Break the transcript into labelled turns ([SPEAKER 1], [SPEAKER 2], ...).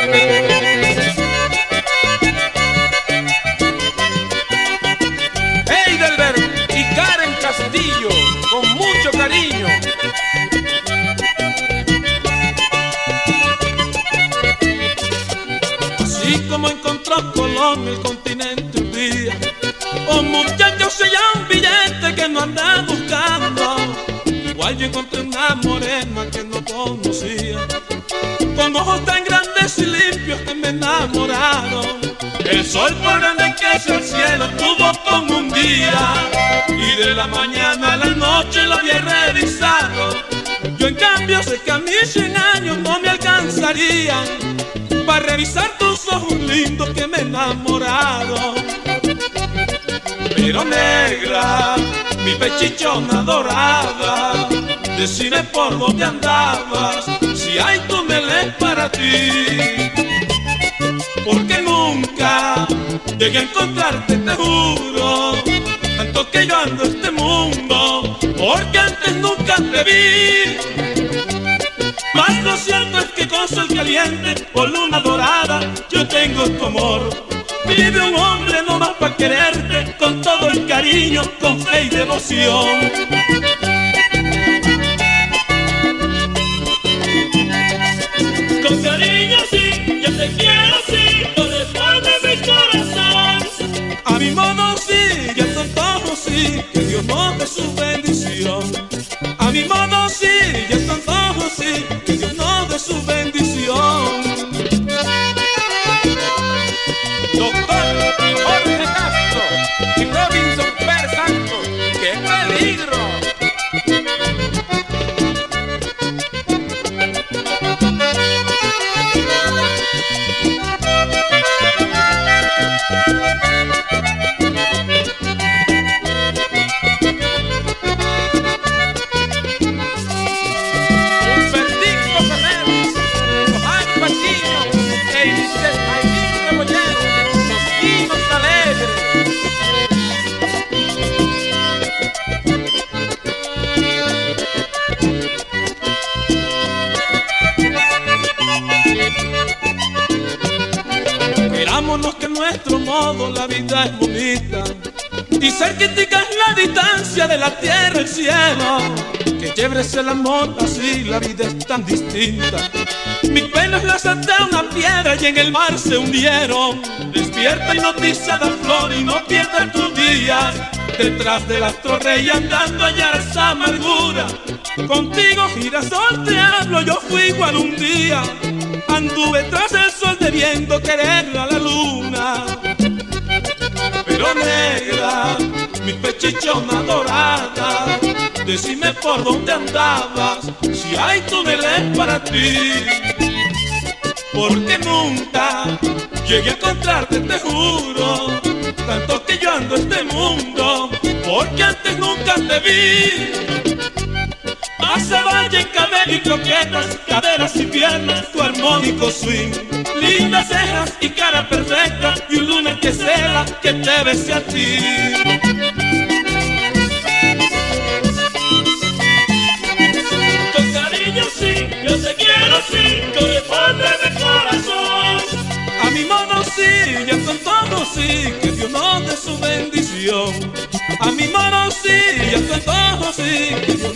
[SPEAKER 1] Heidelberg y Karen Castillo, con mucho cariño.
[SPEAKER 2] Así como encontró Colón el continente un día, un muchacho se llama un billete que no anda buscando. Igual yo encontré una morena que no conocía, con ojos tan grandes y limpios que me enamoraron. El sol por grande que es el cielo tuvo como un día, y de la mañana a la noche lo había revisado. Yo en cambio sé que a mis 100 años no me alcanzarían para revisar tus ojos lindos que me enamoraron. Pero negra, mi pechichona dorada, decime por dónde andabas, si hay túneles para ti. Porque nunca llegué a encontrarte, te juro, tanto que yo ando este mundo, porque antes nunca te vi. Mas lo cierto es que con sol caliente, por luna dorada, yo tengo tu amor. Vive un hombre nomás para quererte, con todo el cariño, con fe y devoción. Con cariño sí, yo te quiero sí, por el fondo de mi corazón. A mi modo sí, y a tu antojo sí, que Dios nos dé su bendición. A mi modo sí, y a tu antojo sí, que Dios nos dé su bendición.
[SPEAKER 1] Doctor Jorge Castro y Robinson Per Santos, ¡qué peligro!
[SPEAKER 2] Querámonos que a nuestro modo la vida es bonita, y cerquita es la distancia de la tierra al cielo. Que chévere es el amor, así la vida es tan distinta. Mi pelo es la santa de una piedra y en el mar se hundieron. Despierta y noticia da flor y no pierdas tus días detrás del astro rey andando a hallar esa amargura. Contigo girasol te hablo, yo fui igual un día, anduve tras el sol debiendo querer a la luna. Pero negra, mi pechichona dorada, decime por dónde andabas, si hay túneles para ti. Porque nunca llegué a encontrarte, te juro, tanto que yo ando este mundo, porque antes nunca te vi. Hace valle en cabello y croquetas, caderas y piernas, tu armónico swing, lindas cejas y cara perfecta, y un lunes que cela que te bese a ti. Con cariño sí, yo te quiero sí, con el fondo de mi corazón. A mi modo sí, y a tu antojo sí, que Dios nos dé su bendición. A mi modo sí, y a tu antojo sí, que Dios